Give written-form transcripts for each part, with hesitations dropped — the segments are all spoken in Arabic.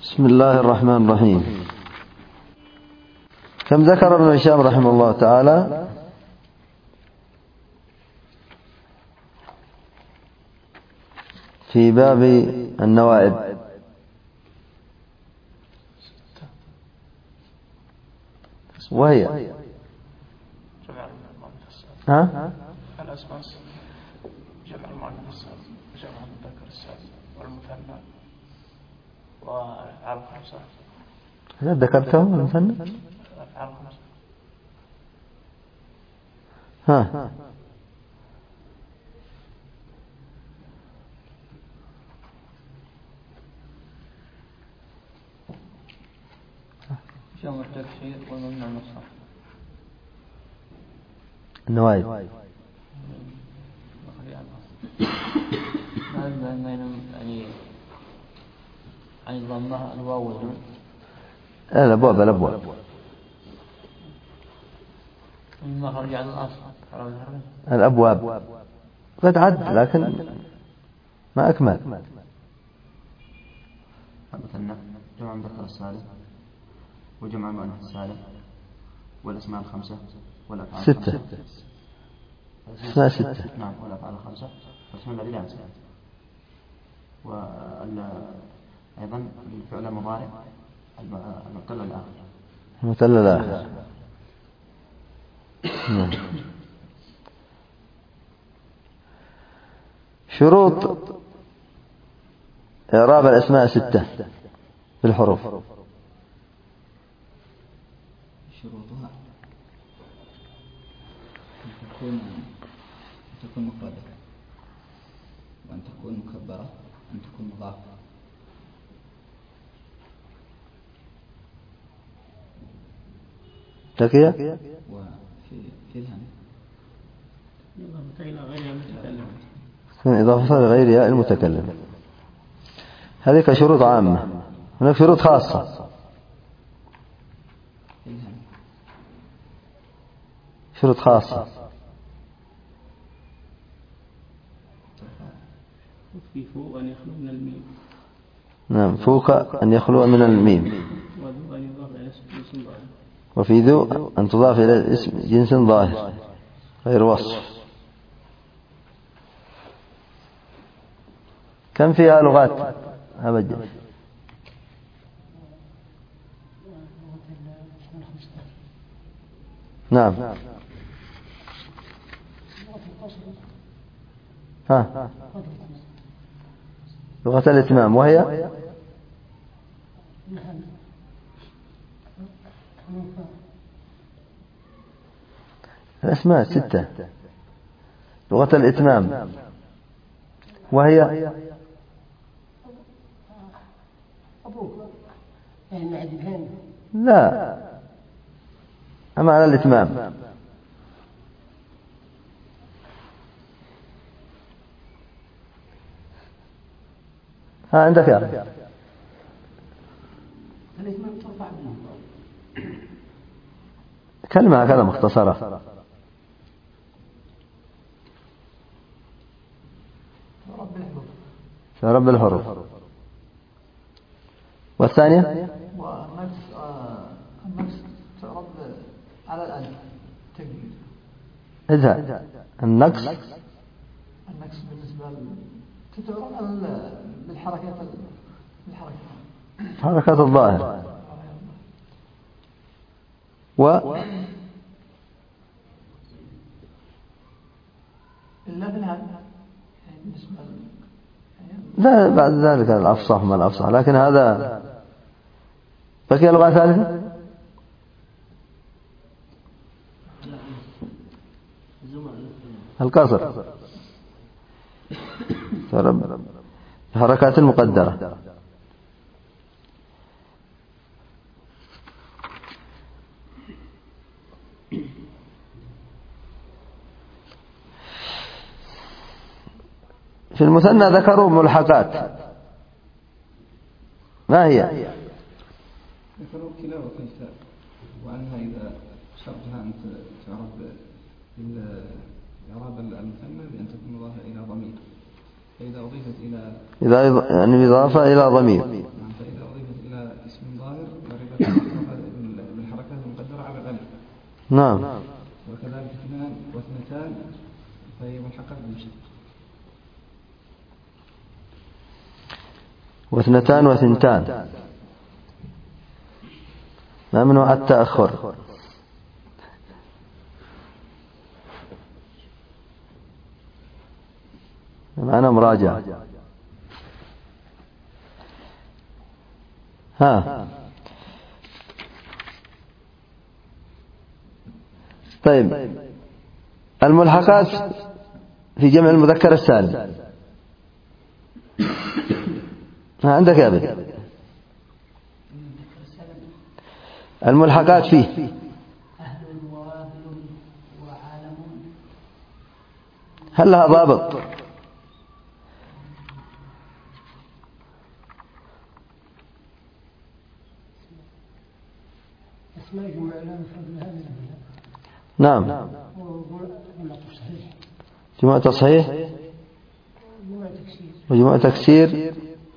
بسم الله الرحمن الرحيم. كم ذكر ابن هشام رحمه الله تعالى؟ في باب النوائب وهي الأسماء جمع المؤنث السالم وجمع المذكر السالم والمثنى وأفعال خمسة. هل ذكرته المثنى؟ أفعال خمسة. ها جمع التكسير والممنوع من الصرف. النوائب يعني ضمها الواو والنون. الأبواب مما خرج عن الأصل الأبواب قد عد لكن ما أكمل. مثلا جمع المذكر السالم وجمع المؤنث السالم والأسماء الخمسة والأفعال ستة. اسماء ستة. نعم والأفعال الخمسة والاسم الذي لا ينصرف. وأيضا الفعل المضارع المعتل الآخر. المعتل الآخر. شروط إعراب الأسماء ستة بالحروف. شروطها أن تكون مفردة، وأن تكون مكبرة، وأن تكون مضافة. تكية وفي الهم إضافة لغيرها المتكلم. هذه كشروط عامة. هناك شروط خاصة. شروط خاصة. في فوق أن يخلو من الميم. نعم فوق أن يخلو من الميم. وفي ذو أن تضاف إلى الاسم جنس ظاهر غير وصف. كم فيها لغات أبجد؟ نعم. ها لغة الإتمام وهي الأسماء ستة. لغة الإتمام وهي لا أما على الإتمام. ها عندك يا كلمة هكذا مختصرة. في رب الحروف. والثانية النقص تعرض على الألف تجديد. إذا النقص بالنسبة تتعرض على بالحركات حركات الظاهر. إلا بالهم بالنسبة لا بعد ذلك الأفصح ما الأفصح. لكن هذا بقي لغة ثالثة. القصر الحركات المقدرة. في المثنى ذكروا ملحقات. ما هي؟ ذكروا كلا وكيف، وأنها إذا شرطها أن تعرف إعراب المثنى بأن تكون مضافة إلى ضمير، فإذا أضيفت إلى يعني إضافة إلى ضمير. فإذا أضيفت إلى بالحركات المقدرة على الألف. نعم. وكذلك اثنان واثنتان فهي ملحقات بالشد. واثنتان وثنتان ممنوع التأخر. معنا مراجعة. طيب الملحقات في جمع المذكر السالم عندك يا ابن الملحقات فيه أهل ووابل وعالم. هل لها ضابط؟ اسماء جمع لا مفرد لها من نعم. وجمع تصحيح. جمع تصحيح وجمع تكسير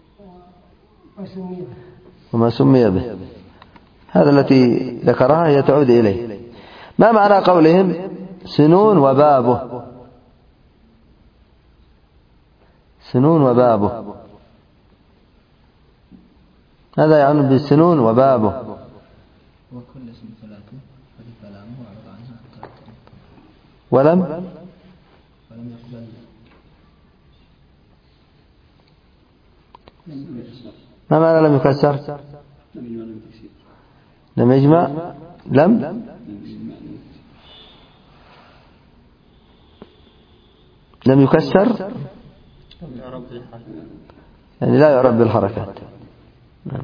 وما سمي به. هذا التي ذكرها هي تعود إليه. ما معنى قولهم سنون وبابه؟ سنون وبابه هذا يعني بالسنون وبابه. وكل اسم ثلاثي فلامه وعرض عنها ولم يقبل ما معنى لم يكسر؟ لم يجمع لم يكسر يعني لا يعرف بالحركات. نعم.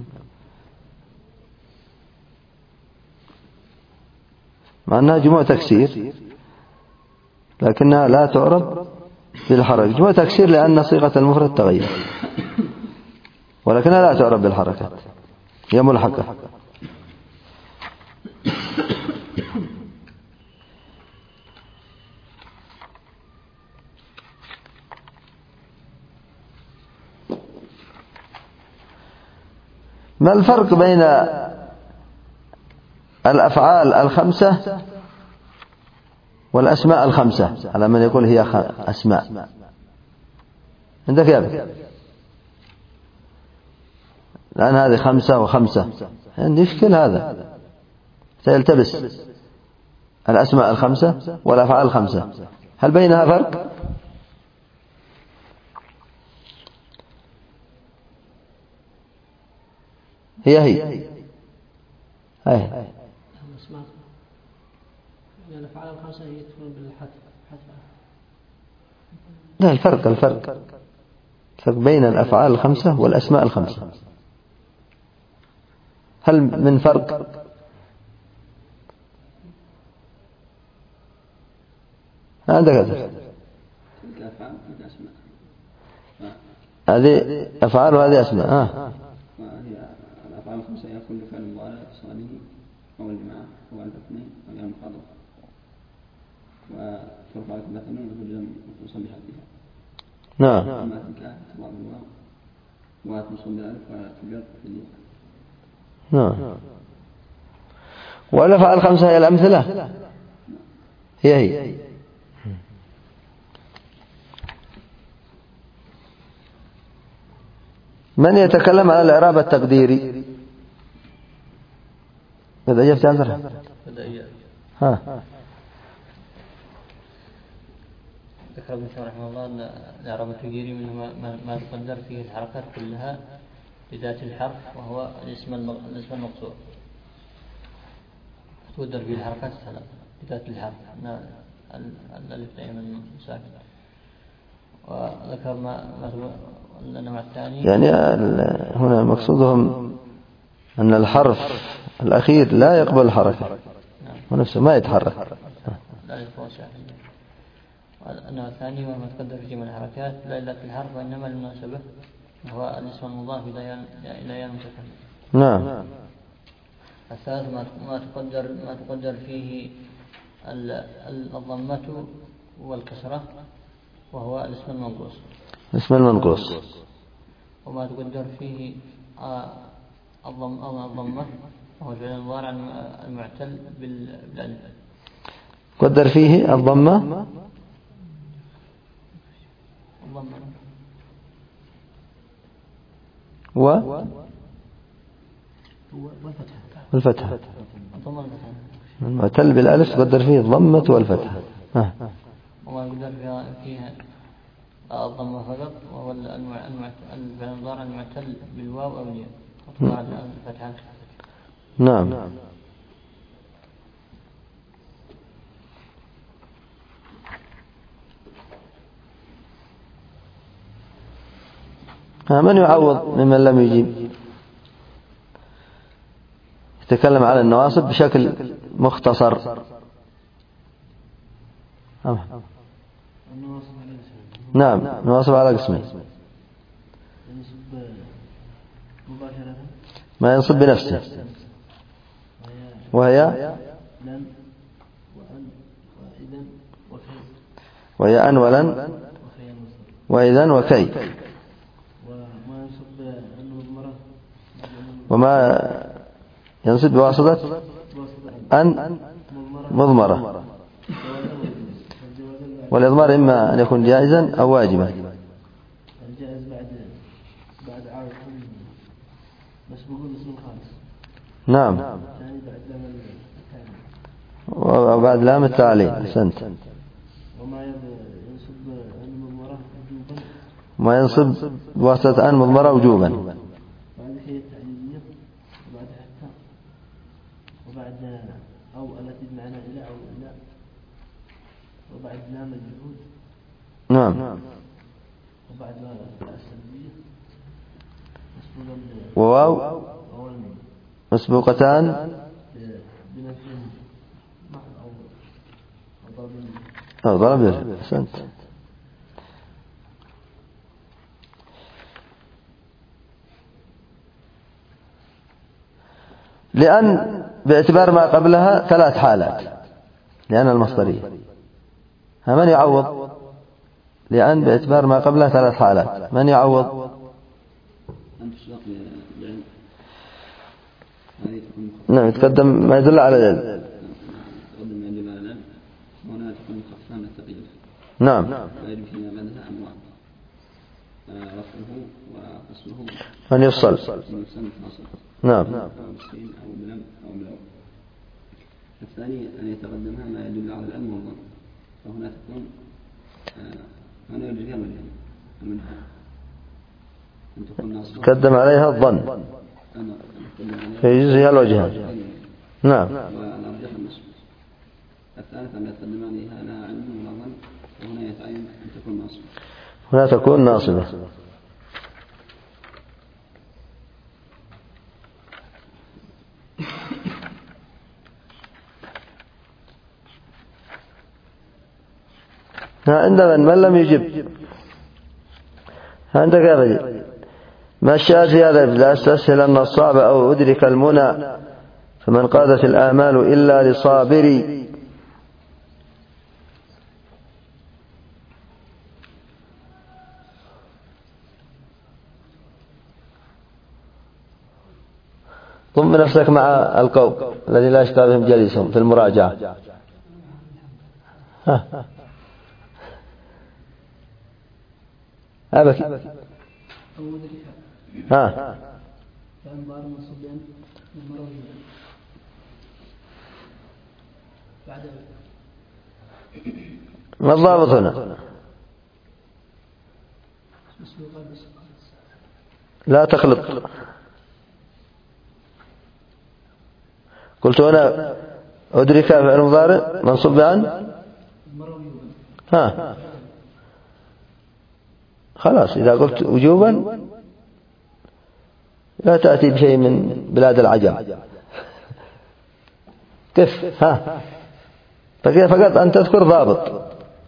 مع أنها جموع تكسير لكنها لا تعرف بالحركة. جموع تكسير لأن صيغة المفرد تغير ولكنها لا تعرف بالحركات هي ملحقة. ما الفرق بين الأفعال الخمسة والأسماء الخمسة على من يقول هي أسماء؟ عندك يا ابن لأن هذه خمسة وخمسة يشكل هذا سيلتبس الأسماء الخمسة والأفعال الخمسة هل بينها فرق؟ هي الأفعال الخمسة هي تكون بالحذف. لا الفرق بين الأفعال الخمسة والأسماء الخمسة هل من فرق؟ عندك هذه أفعال وهذه أسماء. الأفعال الخمسة هي كل فعل مضارع اتصاله أو الجماعة أو الاثنين أو المخاطبة وترفع كلها نون وتجزم مخصوصا بحدها. نعم. أما تنكاح تضع بالواو وتنصب بالألف وتجر في الياء. نعم. والأفعال الخمسة هي الأمثلة هي من يتكلم عن الإعراب التقديري؟ إذا جبت عذرها ذكر ابن شرح رحمه الله أن الإعراب التقديري منه ما تقدر فيه الحركات كلها بذات الحرف وهو الاسم المقصور تقدر فيه الحركات الثلاث بذات الحرف الألف دائما ساكن. وذكر النوع الثاني يعني هنا مقصودهم أن الحرف الأخير لا يقبل الحركة ونفسه ما يتحرك. لا يتفوق ساكن. النوع الثاني وما تقدر في جمع الحركات لا إلا في الحرف وإنما للمناسبة وهو الاسم المضاف إلى ياء المتكلم. نعم. الثالث ما تقدر فيه الضمة والكسرة وهو الاسم المنقوص. اسم المنقوص. وما تقدر فيه الضمة وهو الفعل المضارع المعتل بالألف. قدر فيه الضمة والفتحة. المعتل بالألف قدر فيه الضمة والفتحة. وما قدر فيها الضمة فقط، وهو الفعل المضارع المعتل بالواو أو الياء بعد الفتحة. نعم. من يعوض ممن لم يجيب؟ يتكلم على النواصب بشكل مختصر. نعم، النواصب على قسمين: ما ينصب بنفسه وهي أن ولن وإذن وكي، وما ينصب بواسطة أن مضمرة، والإضمار إما أن يكون جائزا أو واجبا. الجائز بعد عاود بس بقول اسم خالص. نعم. يعني بعد لام التعليل. وبعد لام التعليل. أحسنت. وما ينصب أن مضمرة وجوبا. ما ينصب بواسطة أن مضمرة وجوبا. بعد هي التعليلية وبعد حتى وبعد أو التي بمعنى إلى أو إلى وبعد لام الجهود. نعم. وبعد السلبية وواو مسبوقتان أو ضرب. أحسنت. لأن باعتبار ما قبلها 3 حالات، لأن المصدرية. من يعوض؟ لأن باعتبار ما قبلها 3 حالات. من يعوض؟ نعم، يتقدم ما يدل على العلم. نعم. أن يفصل. نعم. الثاني أن يتقدمها ما يدل على العلم والظن، فهنا تكون هنا يرجع المنهى أن تكون ناصبة. تقدم عليها الظن فيجزيها الوجهان. نعم. والأرجح النصب. الثالث أن يتقدم عليها لا علم ولا ظن، وهنا يتعين أن تكون ناصبة. هنا تكون ناصبة. عند من لم يجب عندك يا رجل ما الشاذ في هذا؟ لا استسهل أن الصعب أو أدرك المنى، فمن قادت الآمال إلا لصابري. ضم نفسك مع القوم الذي لا يشتغل بهم جليسهم في المراجعة. أبكي. ما الضابط هنا؟ لا تخلط. قلت هنا أدرك فعل مضارع منصوب بعن خلاص. إذا قلت وجوبا لا تأتي بشيء من بلاد العجم. كيف؟ فكيف فقط أن تذكر ضابط.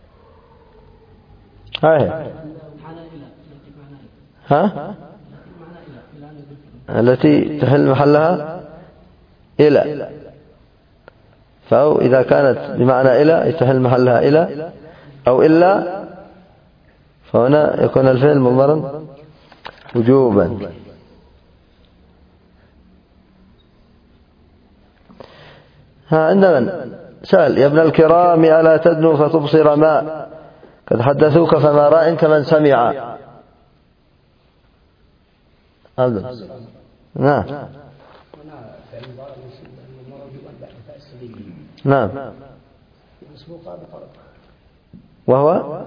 التي تحل محلها إلى، فأو إذا كانت بمعنى إلى تحل محلها إلى أو إلا، فهنا يكون الفعل مضمرا وجوبا. عند من سأل: يا ابن الكرام ألا تدنو فتبصر ما قد حدثوك فما راء كمن سمع. نعم نعم. وهو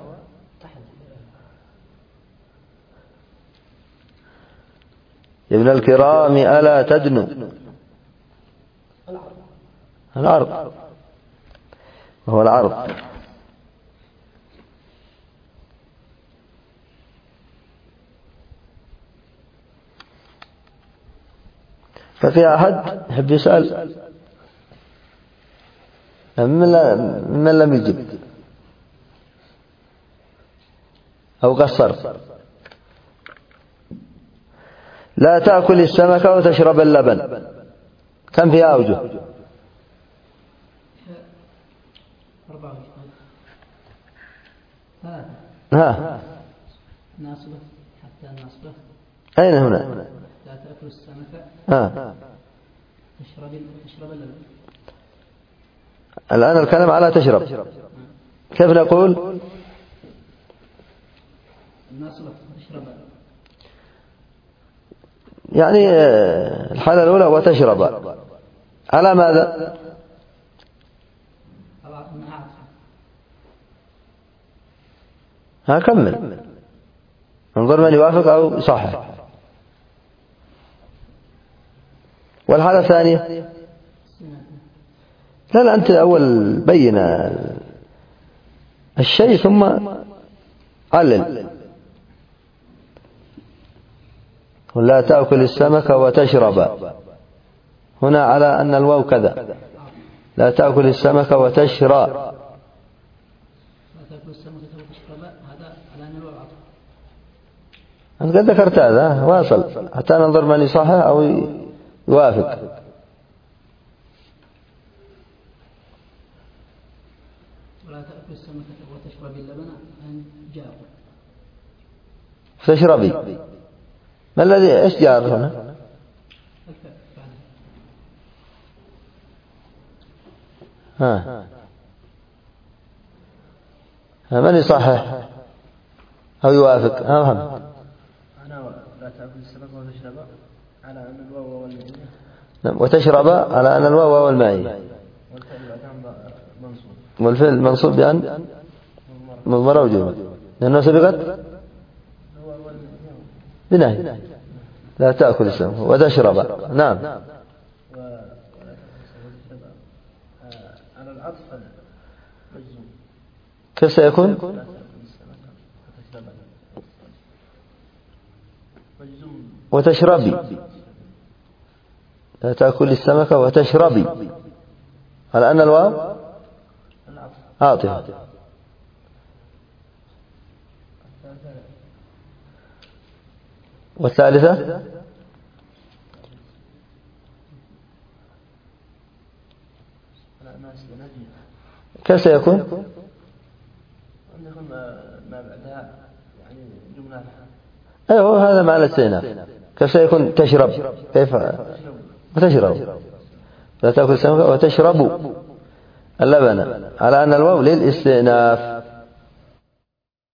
يا ابن الكرام ألا تدنو العرض، وهو العرض. ففي أحد يحب يسأل؟ من لم يجب أو قصر؟ لا تأكل السمك وتشرب اللبن، كم فيها أوجه؟ 4 ها ناصبة حتى ناصبة. أين هنا؟ لا تأكل السمك تشرب اللبن. الآن الكلام على تشرب، كيف نقول؟ ناصبة تشرب، يعني الحالة الأولى وتشرب على ماذا؟ كمل، انظر من يوافق أو صحيح. والحالة الثانية لا أنت أول بين الشيء ثم علل. لا تأكل السمك وتشرب، هنا على أن الواو كذا، لا تأكل السمك وتشرب. لا تأكل السمك وتشرب، هذا على أن الواو عطف. أنت قد ذكرت هذا، واصل حتى ننظر من يصحح أو يوافق. ولا تأكل السمك وتشرب اللبن أن جاء. تشربي، ما الذي إيش جار هنا؟ من يصحح أو يوافق؟ أنا لا تأكل السمك وتشرب على أن الواو والمائية. وتشرب على أن الواو والمائية، والفعل منصوب بأن مضمرة وجوبا لأنه سبقت بنهي. لا تأكل السمك وتشرب. نعم. على العطف كيف سيكون؟ وتشربي، لا تأكل السمك وتشربي على أن الواو عاطفة. والثالثة كيف سيكون؟ ما بعدها يعني جملة. أيوه هذا معنى الاستئناف. كيف سيكون؟ تشرب، كيف؟ وتشرب، لا تأكل السمك وتشرب اللبن على أن الواو للاستئناف.